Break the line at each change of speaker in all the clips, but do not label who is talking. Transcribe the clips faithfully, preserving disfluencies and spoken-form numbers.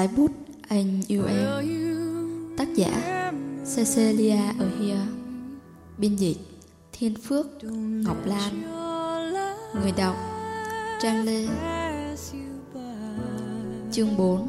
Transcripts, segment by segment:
Sái bút anh yêu em. Tác giả Cecilia ở Here. Biên dịch Thiên Phước Ngọc Lan. Người đọc Trang Lê. Chương bốn.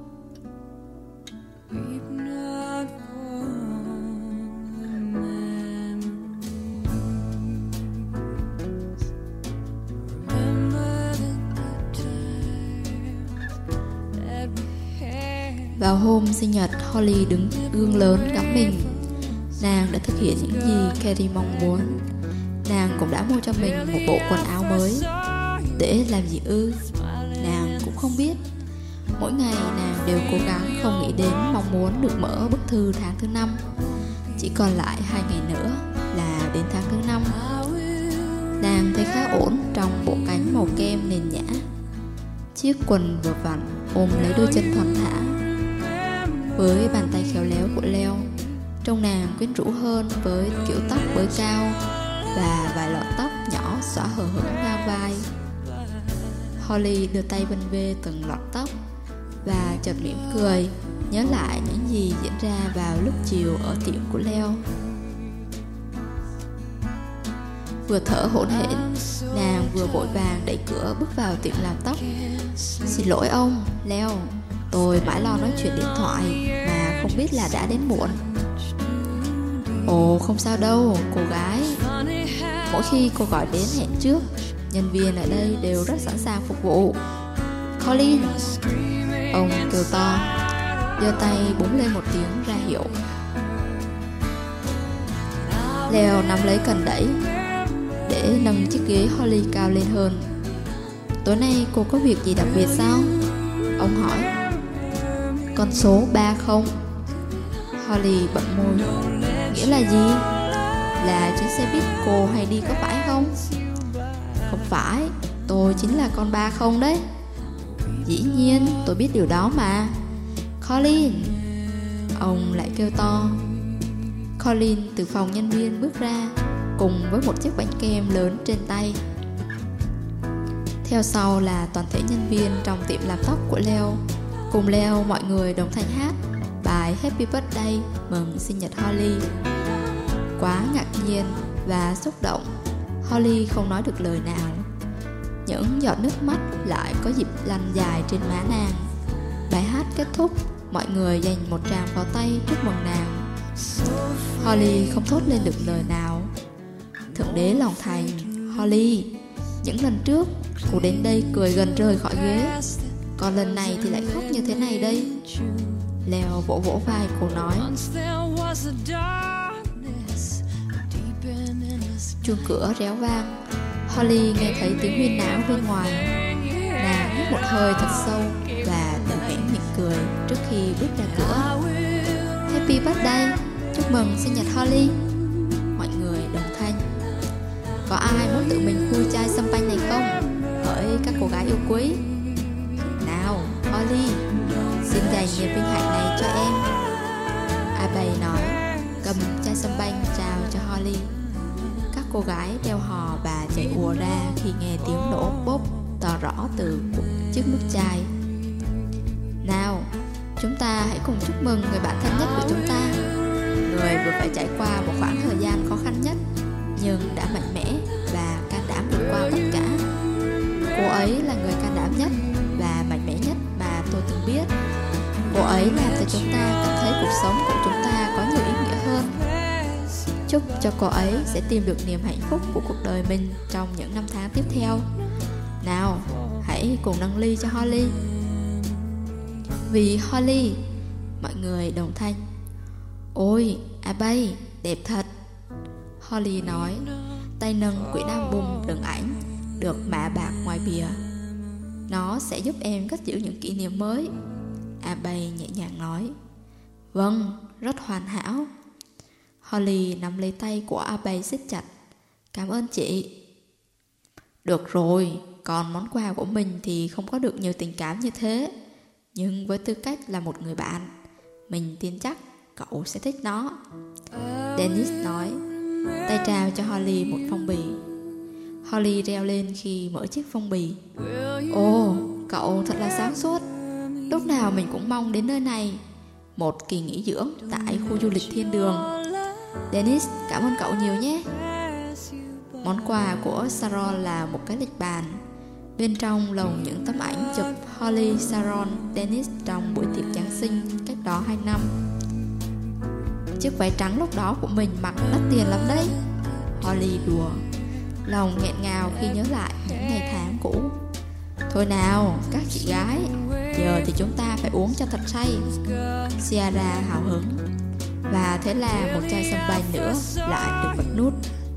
Vào hôm sinh nhật, Holly đứng gương lớn ngắm mình. Nàng đã thực hiện những gì Carrie mong muốn. Nàng cũng đã mua cho mình một bộ quần áo mới. Để làm gì ư? Nàng cũng không biết. Mỗi ngày nàng đều cố gắng không nghĩ đến mong muốn được mở bức thư tháng thứ năm. Chỉ còn lại hai ngày nữa là đến tháng thứ năm. Nàng thấy khá ổn trong bộ cánh màu kem nền nhã. Chiếc quần vừa vặn ôm lấy đôi chân thon thả. Với bàn tay khéo léo của Leo, trông nàng quyến rũ hơn với kiểu tóc bới cao và vài lọn tóc nhỏ xõa hở hững ngang vai. Holly đưa tay vân vê từng lọn tóc và chợt mỉm cười, nhớ lại những gì diễn ra vào lúc chiều ở tiệm của Leo. Vừa thở hổn hển, nàng vừa vội vàng đẩy cửa bước vào tiệm làm tóc. Xin lỗi ông, Leo, tôi mãi lo nói chuyện điện thoại mà không biết là đã đến muộn. Ồ, không sao đâu, cô gái. Mỗi khi cô gọi đến hẹn trước, nhân viên ở đây đều rất sẵn sàng phục vụ. Colin, ông kêu to, giơ tay búng lên một tiếng ra hiệu. Leo nắm lấy cần đẩy để nâng chiếc ghế Holly cao lên hơn. Tối nay cô có việc gì đặc biệt sao? Ông hỏi. Con số ba không. Holly bận môi. Nghĩa là gì? Là chuyến xe buýt cô hay đi có phải không? Không phải, tôi chính là con ba không đấy. Dĩ nhiên, tôi biết điều đó mà. Colin, ông lại kêu to. Colin từ phòng nhân viên bước ra, cùng với một chiếc bánh kem lớn trên tay. Theo sau là toàn thể nhân viên trong tiệm làm tóc của Leo. Cùng Leo mọi người đồng thanh hát bài Happy Birthday mừng sinh nhật Holly. Quá ngạc nhiên và xúc động, Holly không nói được lời nào. Những giọt nước mắt lại có dịp lăn dài trên má nàng. Bài hát kết thúc, mọi người dành một tràng pháo tay chúc mừng nàng. Holly không thốt lên được lời nào. Thượng đế lòng thành, Holly, những lần trước cô đến đây cười gần rời khỏi ghế, còn lần này thì lại khóc như thế này đây. Leo vỗ vỗ vai cô nói. Chuông cửa réo vang. Holly nghe thấy tiếng huyên náo bên ngoài. Nàng hít một hơi thật sâu và tự hãnh mỉm cười trước khi bước ra cửa. Happy birthday, chúc mừng sinh nhật Holly. Mọi người đồng thanh. Có ai muốn tự mình khui chai sâm panh này không? Hỡi các cô gái yêu quý. Nào, Holly, xin dành niềm vinh hạnh này cho em. Abbey nói, cầm chai sâm panh trao cho Holly. Các cô gái reo hò và chạy ùa ra khi nghe tiếng nổ bốp to rõ từ chiếc nút chai. Nào, chúng ta hãy cùng chúc mừng người bạn thân nhất của chúng ta, người vừa phải trải qua một khoảng thời gian khó khăn nhất, nhưng đã mạnh mẽ và can đảm vượt qua tất cả. Cô ấy là người can đảm nhất và mạnh mẽ nhất mà tôi từng biết. Cô ấy làm cho chúng ta cảm thấy cuộc sống của chúng ta có nhiều ý nghĩa hơn. Chúc cho cô ấy sẽ tìm được niềm hạnh phúc của cuộc đời mình trong những năm tháng tiếp theo. Nào, hãy cùng nâng ly cho Holly. Vì Holly, mọi người đồng thanh. Ôi, Abbey, đẹp thật. Holly nói, tay nâng quyển album đựng ảnh được mạ bạc ngoài bìa. Nó sẽ giúp em cất giữ những kỷ niệm mới. Abbey nhẹ nhàng nói. Vâng, rất hoàn hảo. Holly nắm lấy tay của Abbey siết chặt. Cảm ơn chị. Được rồi, còn món quà của mình thì không có được nhiều tình cảm như thế. Nhưng với tư cách là một người bạn, mình tin chắc cậu sẽ thích nó. Dennis nói, tay trao cho Holly một phong bì. Holly reo lên khi mở chiếc phong bì. Ồ, cậu thật là sáng suốt. Lúc nào mình cũng mong đến nơi này, một kỳ nghỉ dưỡng tại khu du lịch thiên đường. Dennis, cảm ơn cậu nhiều nhé. Món quà của Sharon là một cái lịch bàn. Bên trong lồng những tấm ảnh chụp Holly, Sharon, Dennis trong buổi tiệc Giáng sinh cách đó hai năm. Chiếc váy trắng lúc đó của mình mặc đắt tiền lắm đấy, Holly đùa, lòng nghẹn ngào khi nhớ lại những ngày tháng cũ. Thôi nào, các chị gái, giờ thì chúng ta phải uống cho thật say, Ciara hào hứng. Và thế là một chai champagne nữa lại được bật nút.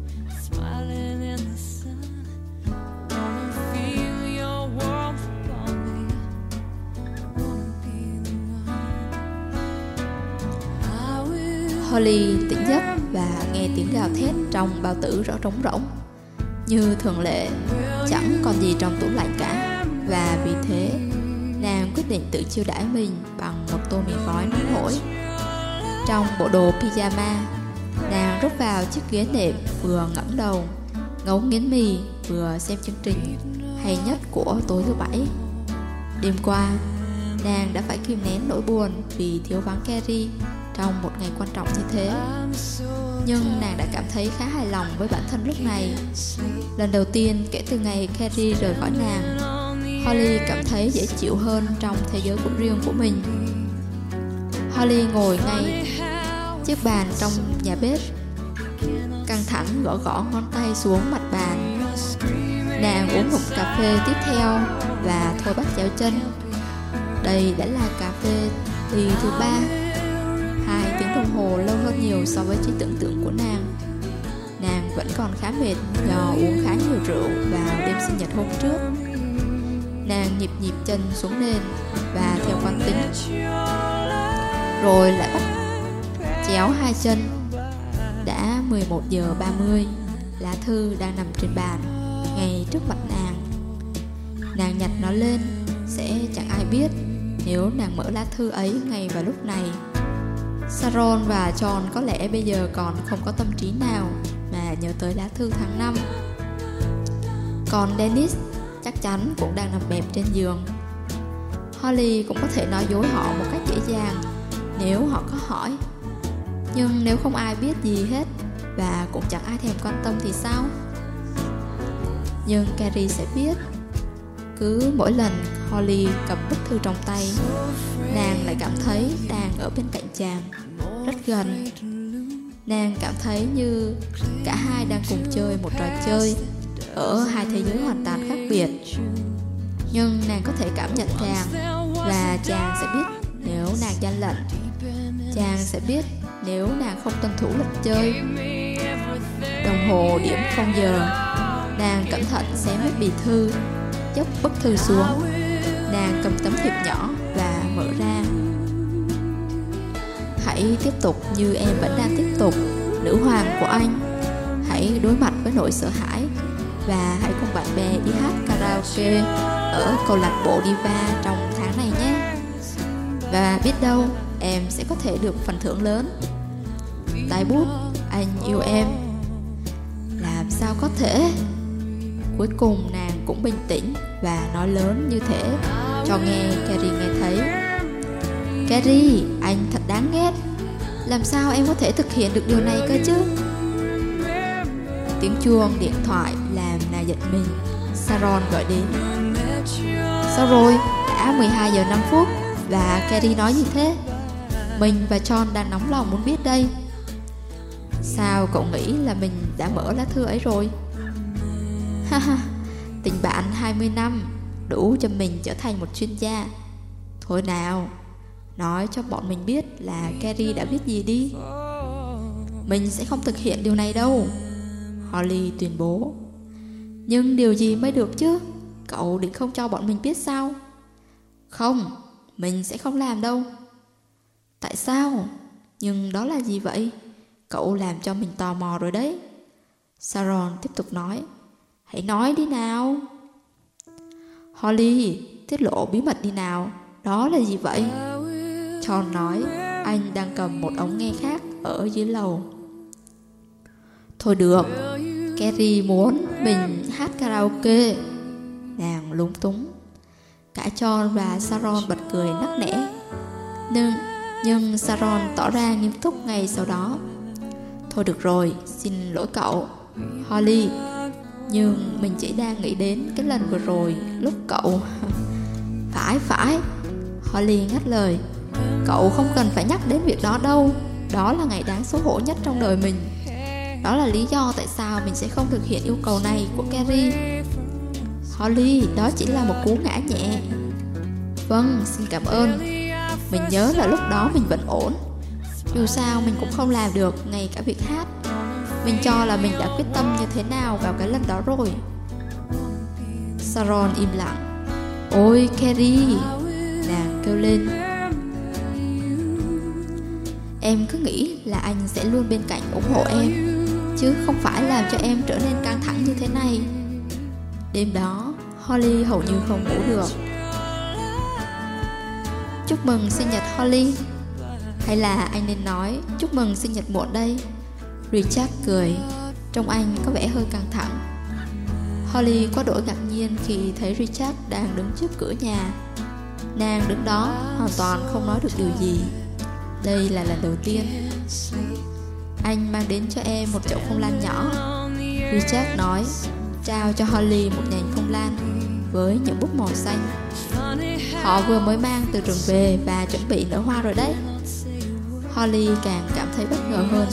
Holly tỉnh giấc và nghe tiếng gào thét trong bao tử rõ trống rỗng. Như thường lệ, chẳng còn gì trong tủ lạnh cả, và vì thế nàng quyết định tự chiêu đãi mình bằng một tô mì gói nóng hổi. Trong bộ đồ pyjama, nàng rút vào chiếc ghế nệm, vừa ngẩng đầu ngấu nghiến mì vừa xem chương trình hay nhất của tối thứ bảy. Đêm qua, nàng đã phải kìm nén nỗi buồn vì thiếu vắng Carrie trong một ngày quan trọng như thế. Nhưng nàng đã cảm thấy khá hài lòng với bản thân lúc này. Lần đầu tiên kể từ ngày Carrie rời khỏi nàng, Holly cảm thấy dễ chịu hơn trong thế giới của riêng của mình. Holly ngồi ngay chiếc bàn trong nhà bếp, căng thẳng gõ gõ ngón tay xuống mặt bàn. Nàng uống ngụm cà phê tiếp theo và thôi bắt chéo chân. Đây đã là cà phê ly thứ ba. Hai tiếng đồng hồ lâu hơn nhiều so với trí tưởng tượng của nàng. Nàng vẫn còn khá mệt do uống khá nhiều rượu vào đêm sinh nhật hôm trước. Nàng nhịp nhịp chân xuống nền và theo quán tính, rồi lại bắt chéo hai chân. Đã mười một giờ ba mươi, lá thư đang nằm trên bàn ngay trước mặt nàng. Nàng nhặt nó lên, sẽ chẳng ai biết nếu nàng mở lá thư ấy ngay vào lúc này. Sharon và John có lẽ bây giờ còn không có tâm trí nào mà nhớ tới lá thư tháng năm. Còn Dennis chắc chắn cũng đang nằm bẹp trên giường. Holly cũng có thể nói dối họ một cách dễ dàng nếu họ có hỏi. Nhưng nếu không ai biết gì hết và cũng chẳng ai thèm quan tâm thì sao? Nhưng Carrie sẽ biết. Cứ mỗi lần Holly cầm bức thư trong tay, nàng lại cảm thấy đang ở bên cạnh chàng, rất gần. Nàng cảm thấy như cả hai đang cùng chơi một trò chơi ở hai thế giới hoàn toàn khác biệt. Nhưng nàng có thể cảm nhận chàng, và chàng sẽ biết nếu nàng gian lận. Chàng sẽ biết nếu nàng không tuân thủ lịch chơi. Đồng hồ điểm không giờ. Nàng cẩn thận xé mấy bì thư, dốc bức thư xuống. Nàng cầm tấm thiệp nhỏ và mở ra. Hãy tiếp tục như em vẫn đang tiếp tục, nữ hoàng của anh. Hãy đối mặt với nỗi sợ hãi và hãy cùng bạn bè đi hát karaoke ở câu lạc bộ Diva trong tháng này nhé. Và biết đâu em sẽ có thể được phần thưởng lớn. Tái bút, anh yêu em. Làm sao có thể? Cuối cùng nàng cũng bình tĩnh và nói lớn như thế cho nghe Carrie nghe thấy. Carrie, anh thật đáng ghét. Làm sao em có thể thực hiện được điều này cơ chứ? Tiếng chuông điện thoại làm nàng giật mình. Sharon gọi đến. Sao rồi? Đã mười hai giờ năm phút và Carrie nói gì thế? Mình và John đang nóng lòng muốn biết đây. Sao cậu nghĩ là mình đã mở lá thư ấy rồi? Haha, tình bạn hai mươi năm đủ cho mình trở thành một chuyên gia. Thôi nào, nói cho bọn mình biết là Carrie đã biết gì đi. Mình sẽ không thực hiện điều này đâu, Holly tuyên bố. Nhưng điều gì mới được chứ? Cậu định không cho bọn mình biết sao? Không, mình sẽ không làm đâu. Tại sao? Nhưng đó là gì vậy? Cậu làm cho mình tò mò rồi đấy. Sharon tiếp tục nói. Hãy nói đi nào. Holly, tiết lộ bí mật đi nào. Đó là gì vậy? John nói. Anh đang cầm một ống nghe khác ở dưới lầu. Thôi được, Carrie muốn mình hát karaoke. Nàng lúng túng. Cả John và Sharon bật cười nắc nẻ. Nhưng, nhưng Sharon tỏ ra nghiêm túc ngay sau đó. Thôi được rồi, xin lỗi cậu, Holly. Nhưng mình chỉ đang nghĩ đến cái lần vừa rồi lúc cậu... Phải, phải, Holly ngắt lời. Cậu không cần phải nhắc đến việc đó đâu. Đó là ngày đáng xấu hổ nhất trong đời mình. Đó là lý do tại sao mình sẽ không thực hiện yêu cầu này của Carrie. Holly, đó chỉ là một cú ngã nhẹ. Vâng, xin cảm ơn. Mình nhớ là lúc đó mình vẫn ổn. Dù sao mình cũng không làm được ngay cả việc hát. Mình cho là mình đã quyết tâm như thế nào vào cái lần đó rồi. Sharon im lặng. Ôi Carrie, nàng kêu lên. Em cứ nghĩ là anh sẽ luôn bên cạnh ủng hộ em, chứ không phải làm cho em trở nên căng thẳng như thế này. Đêm đó, Holly hầu như không ngủ được. Chúc mừng sinh nhật Holly. Hay là anh nên nói chúc mừng sinh nhật muộn đây? Richard cười. Trông anh có vẻ hơi căng thẳng. Holly quá đổi ngạc nhiên khi thấy Richard đang đứng trước cửa nhà. Nàng đứng đó hoàn toàn không nói được điều gì. Đây là lần đầu tiên. Anh mang đến cho em một chậu phong lan nhỏ, Richard nói, trao cho Holly một nhành phong lan với những búp màu xanh. Họ vừa mới mang từ rừng về và chuẩn bị nở hoa rồi đấy. Holly càng cảm thấy bất ngờ hơn.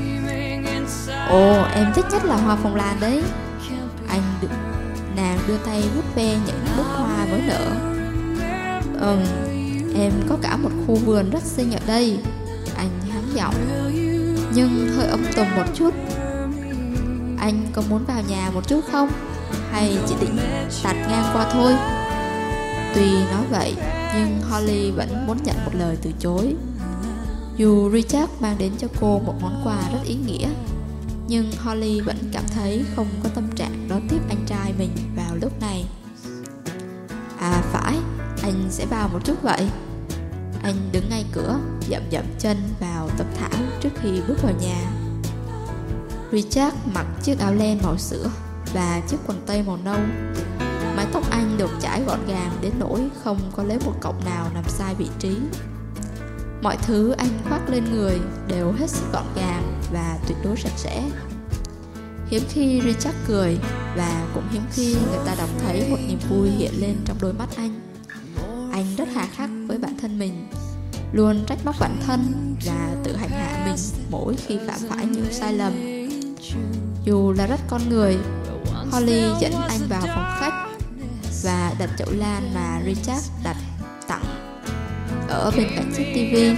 Ồ, em thích nhất là hoa phong lan đấy. Anh được... Nàng đưa tay vuốt ve những búp hoa mới nở. Ừm, em có cả một khu vườn rất xinh ở đây. Anh hắn giọng, nhưng hơi âm tùm một chút. Anh có muốn vào nhà một chút không? Hay chỉ định tạt ngang qua thôi? Tuy nói vậy, nhưng Holly vẫn muốn nhận một lời từ chối. Dù Richard mang đến cho cô một món quà rất ý nghĩa, nhưng Holly vẫn cảm thấy không có tâm trạng đón tiếp anh trai mình vào lúc này. À phải, anh sẽ vào một chút vậy. Anh đứng ngay cửa, dậm dậm chân vào tấm thảm trước khi bước vào nhà. Richard mặc chiếc áo len màu sữa và chiếc quần tây màu nâu. Mái tóc anh được chải gọn gàng đến nỗi không có lấy một cọng nào nằm sai vị trí. Mọi thứ anh khoác lên người đều hết sức gọn gàng và tuyệt đối sạch sẽ. Hiếm khi Richard cười, và cũng hiếm khi người ta đọc thấy một niềm vui hiện lên trong đôi mắt anh. Anh rất hà khắc với bản thân mình, luôn trách móc bản thân và tự hành hạ mình mỗi khi phạm phải những sai lầm. Dù là rất con người, Holly dẫn anh vào phòng khách và đặt chậu lan mà Richard đặt tặng ở bên cạnh chiếc tivi.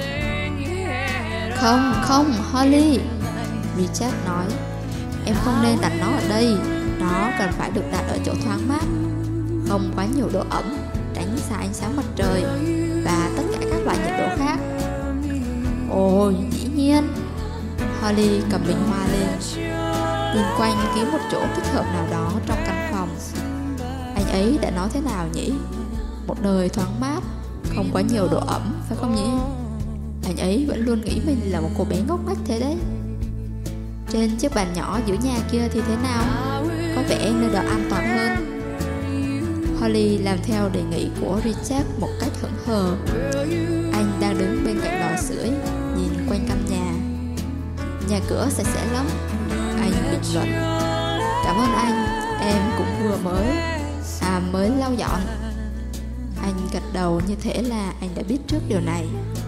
Không, không, Holly, Richard nói, em không nên đặt nó ở đây. Nó cần phải được đặt ở chỗ thoáng mát, không quá nhiều độ ẩm, tránh xa ánh sáng mặt trời và tất cả các loại nhiệt độ khác. Ồ, dĩ nhiên. Holly cầm bình hoa lên, nhìn quanh kiếm một chỗ thích hợp nào đó trong căn phòng. Anh ấy đã nói thế nào nhỉ? Một nơi thoáng mát, không quá nhiều độ ẩm, phải không nhỉ? Anh ấy vẫn luôn nghĩ mình là một cô bé ngốc nghếch thế đấy. Trên chiếc bàn nhỏ giữa nhà kia thì thế nào? Có vẻ nơi đó an toàn hơn. Holly làm theo đề nghị của Richard một cách hững hờ. Anh đang đứng bên cạnh lò sưởi, nhìn quanh căn nhà. Nhà cửa sạch sẽ lắm, anh bình luận. Cảm ơn anh, em cũng vừa mới À mới lau dọn. Anh gật đầu như thể là anh đã biết trước điều này.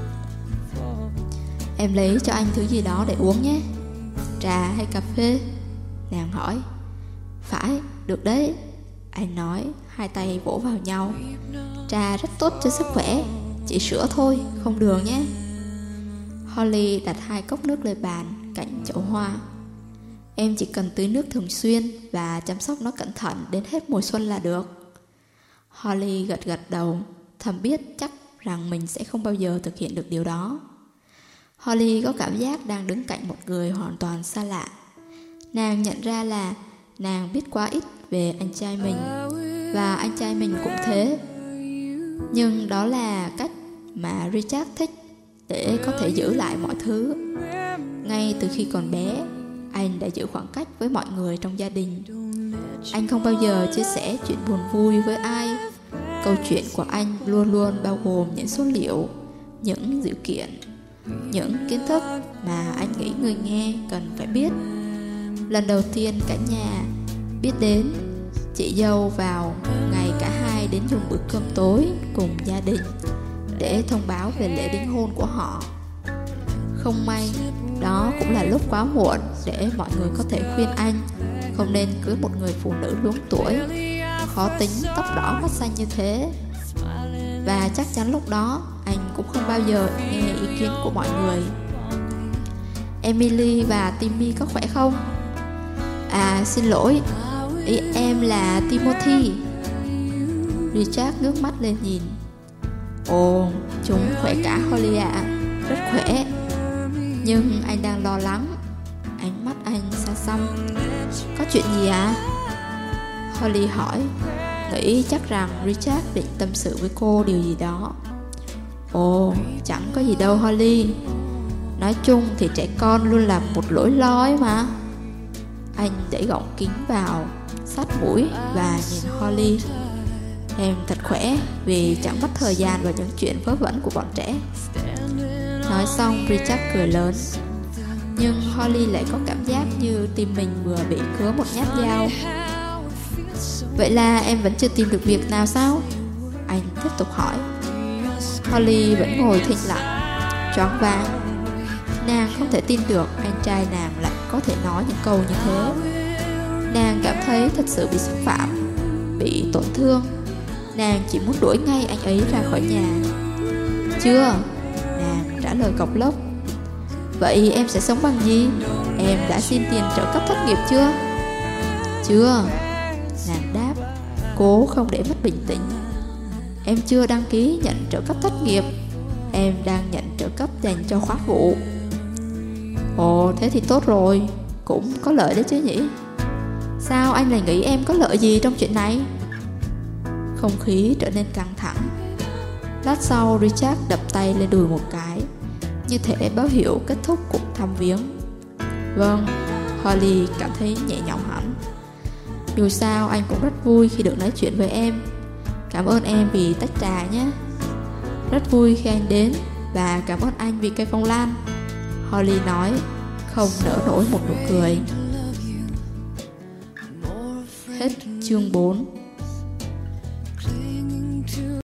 Em lấy cho anh thứ gì đó để uống nhé. Trà hay cà phê? Nàng hỏi. Phải, được đấy, anh nói, hai tay vỗ vào nhau. Trà rất tốt cho sức khỏe, chỉ sữa thôi, không đường nhé. Holly đặt hai cốc nước lên bàn cạnh chậu hoa. Em chỉ cần tưới nước thường xuyên và chăm sóc nó cẩn thận đến hết mùa xuân là được. Holly gật gật đầu, thầm biết chắc rằng mình sẽ không bao giờ thực hiện được điều đó. Holly có cảm giác đang đứng cạnh một người hoàn toàn xa lạ. Nàng nhận ra là nàng biết quá ít về anh trai mình, và anh trai mình cũng thế. Nhưng đó là cách mà Richard thích để có thể giữ lại mọi thứ. Ngay từ khi còn bé, anh đã giữ khoảng cách với mọi người trong gia đình. Anh không bao giờ chia sẻ chuyện buồn vui với ai, Câu chuyện của anh luôn luôn bao gồm những số liệu, những dữ kiện, những kiến thức mà anh nghĩ người nghe cần phải biết. Lần đầu tiên cả nhà biết đến chị dâu vào ngày cả hai đến dùng bữa cơm tối cùng gia đình để thông báo về lễ đính hôn của họ. Không may, đó cũng là lúc quá muộn để mọi người có thể khuyên anh không nên cưới một người phụ nữ luống tuổi, khó tính, tóc đỏ mắt xanh như thế. Và chắc chắn lúc đó anh cũng không bao giờ nghe ý kiến của mọi người. Emily và Timmy có khỏe không? À xin lỗi, ý em là Timothy. Richard ngước mắt lên nhìn. Ồ, chúng khỏe cả Holly ạ, à. Rất khỏe. Nhưng anh đang lo lắng. Ánh mắt anh xa xăm. Có chuyện gì à? Holly hỏi, nghĩ chắc rằng Richard định tâm sự với cô điều gì đó. Ồ, chẳng có gì đâu Holly. Nói chung thì trẻ con luôn là một nỗi lo ấy mà. Anh đẩy gọng kính vào, sát mũi và nhìn Holly. Em thật khỏe vì chẳng mất thời gian vào những chuyện vớ vẩn của bọn trẻ. Nói xong Richard cười lớn. Nhưng Holly lại có cảm giác như tim mình vừa bị cứa một nhát dao. Vậy là em vẫn chưa tìm được việc nào sao? Anh tiếp tục hỏi. Holly vẫn ngồi thinh lặng, choáng váng. Nàng không thể tin được anh trai nàng lại có thể nói những câu như thế. Nàng cảm thấy thật sự bị xúc phạm, bị tổn thương. Nàng chỉ muốn đuổi ngay anh ấy ra khỏi nhà. Chưa, nàng trả lời cộc lốc. Vậy em sẽ sống bằng gì? Em đã xin tiền trợ cấp thất nghiệp chưa? Chưa, nàng đáp, cố không để mất bình tĩnh. Em chưa đăng ký nhận trợ cấp thất nghiệp. Em đang nhận trợ cấp dành cho khóa vụ. Ồ, thế thì tốt rồi, cũng có lợi đấy chứ nhỉ? Sao anh lại nghĩ em có lợi gì trong chuyện này? Không khí trở nên căng thẳng. Lát sau Richard đập tay lên đùi một cái, như thể báo hiệu kết thúc cuộc thăm viếng. Vâng, Holly cảm thấy nhẹ nhõm hẳn. Dù sao anh cũng rất vui khi được nói chuyện với em. Cảm ơn em vì tách trà nhé. Rất vui khi anh đến. Và cảm ơn anh vì cây phong lan, Holly nói, không nở nổi một nụ cười. Hết chương bốn.